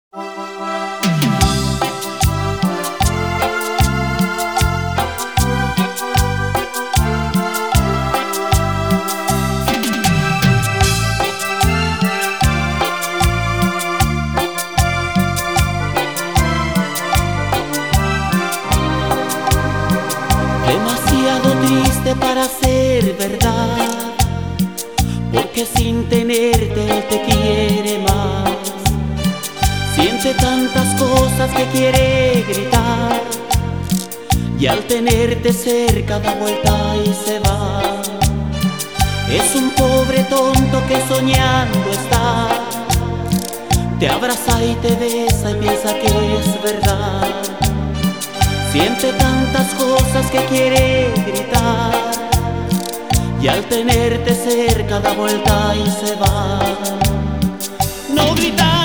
Demasiado triste para ser verdad, porque sin tenerte él te quiere más. Siente tantas cosas que quiere gritar, y al tenerte cerca da vuelta y se va. Es un pobre tonto que soñando está, te abraza y te besa y piensa que es verdad. Siente tantas cosas que quiere gritar, y al tenerte cerca da vuelta y se va. No gritar